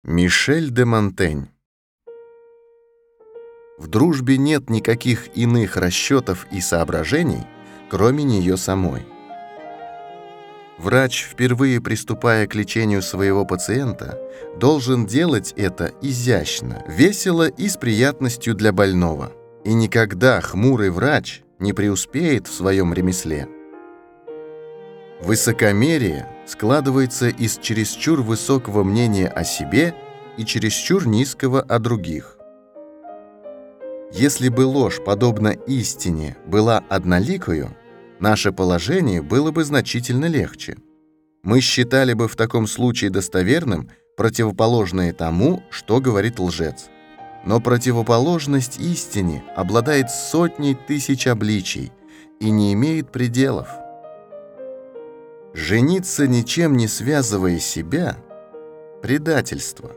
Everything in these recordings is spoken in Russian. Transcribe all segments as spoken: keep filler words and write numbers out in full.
Мишель де Монтень. В дружбе нет никаких иных расчетов и соображений, кроме нее самой. Врач, впервые приступая к лечению своего пациента, должен делать это изящно, весело и с приятностью для больного. И никогда хмурый врач не преуспеет в своем ремесле. Высокомерие складывается из чересчур высокого мнения о себе и чересчур низкого о других. Если бы ложь, подобно истине, была одноликою, наше положение было бы значительно легче. Мы считали бы в таком случае достоверным противоположное тому, что говорит лжец. Но противоположность истине обладает сотней тысяч обличий и не имеет пределов. Жениться, ничем не связывая себя – предательство.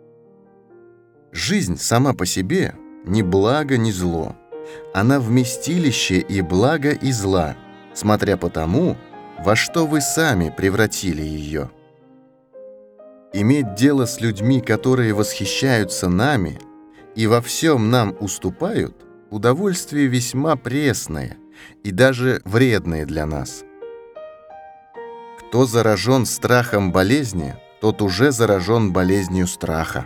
Жизнь сама по себе – ни благо, ни зло. Она вместилище и блага, и зла, смотря по тому, во что вы сами превратили ее. Иметь дело с людьми, которые восхищаются нами и во всем нам уступают, удовольствие весьма пресное и даже вредное для нас. Кто заражен страхом болезни, тот уже заражен болезнью страха.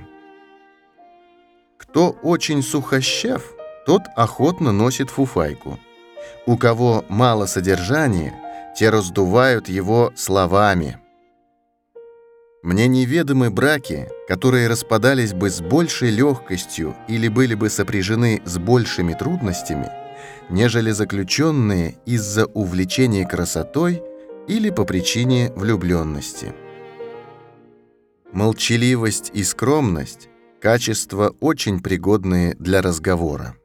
Кто очень сухощав, тот охотно носит фуфайку. У кого мало содержания, те раздувают его словами. Мне неведомы браки, которые распадались бы с большей легкостью или были бы сопряжены с большими трудностями, нежели заключенные из-за увлечения красотой или по причине влюбленности. Молчаливость и скромность – качества, очень пригодные для разговора.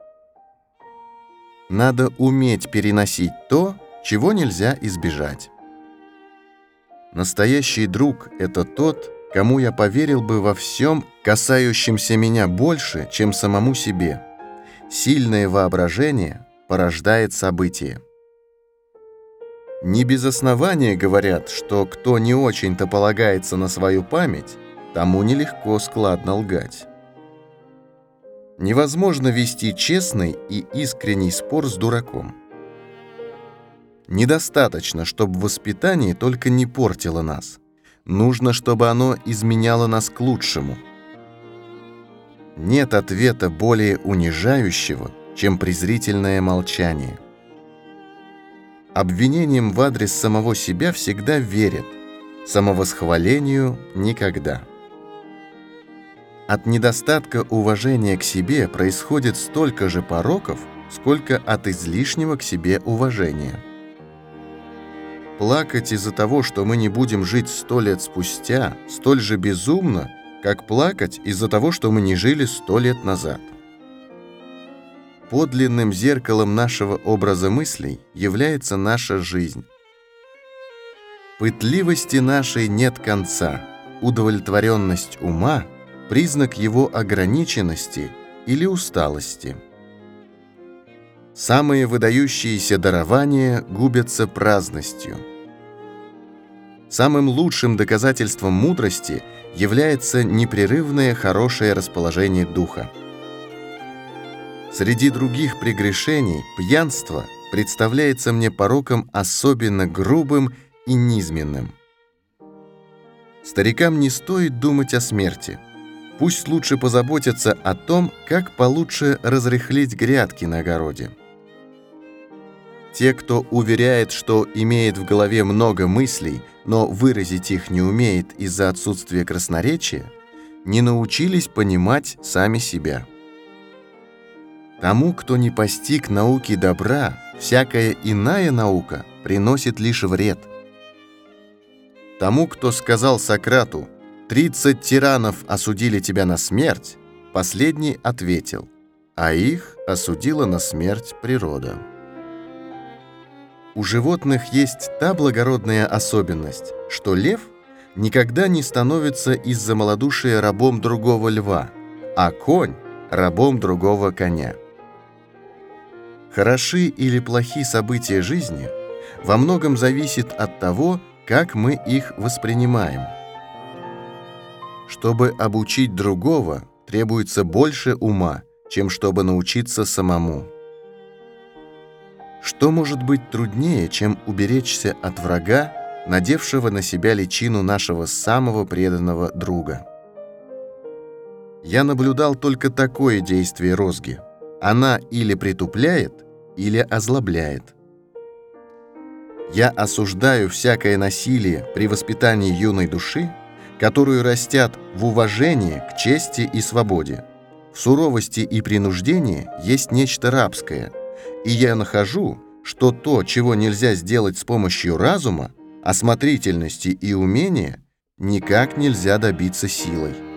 Надо уметь переносить то, чего нельзя избежать. Настоящий друг – это тот, кому я поверил бы во всем, касающемся меня больше, чем самому себе. Сильное воображение порождает события. Не без основания говорят, что кто не очень-то полагается на свою память, тому нелегко складно лгать. Невозможно вести честный и искренний спор с дураком. Недостаточно, чтобы воспитание только не портило нас. Нужно, чтобы оно изменяло нас к лучшему. Нет ответа более унижающего, чем презрительное молчание. Обвинениям в адрес самого себя всегда верят, самовосхвалению никогда. От недостатка уважения к себе происходит столько же пороков, сколько от излишнего к себе уважения. Плакать из-за того, что мы не будем жить сто лет спустя, столь же безумно, как плакать из-за того, что мы не жили сто лет назад. Подлинным зеркалом нашего образа мыслей является наша жизнь. Пытливости нашей нет конца, удовлетворенность ума – признак его ограниченности или усталости. Самые выдающиеся дарования губятся праздностью. Самым лучшим доказательством мудрости является непрерывное хорошее расположение духа. Среди других прегрешений пьянство представляется мне пороком особенно грубым и низменным. Старикам не стоит думать о смерти. Пусть лучше позаботятся о том, как получше разрыхлить грядки на огороде. Те, кто уверяет, что имеет в голове много мыслей, но выразить их не умеет из-за отсутствия красноречия, не научились понимать сами себя. Тому, кто не постиг науки добра, всякая иная наука приносит лишь вред. Тому, кто сказал Сократу: «Тридцать тиранов осудили тебя на смерть», последний ответил: «А их осудила на смерть природа». У животных есть та благородная особенность, что лев никогда не становится из-за малодушия рабом другого льва, а конь – рабом другого коня. Хороши или плохи события жизни во многом зависит от того, как мы их воспринимаем. Чтобы обучить другого, требуется больше ума, чем чтобы научиться самому. Что может быть труднее, чем уберечься от врага, надевшего на себя личину нашего самого преданного друга? Я наблюдал только такое действие розги. Она или притупляет, или озлобляет. Я осуждаю всякое насилие при воспитании юной души, которую растят в уважении к чести и свободе. В суровости и принуждении есть нечто рабское, и я нахожу, что то, чего нельзя сделать с помощью разума, осмотрительности и умения, никак нельзя добиться силой.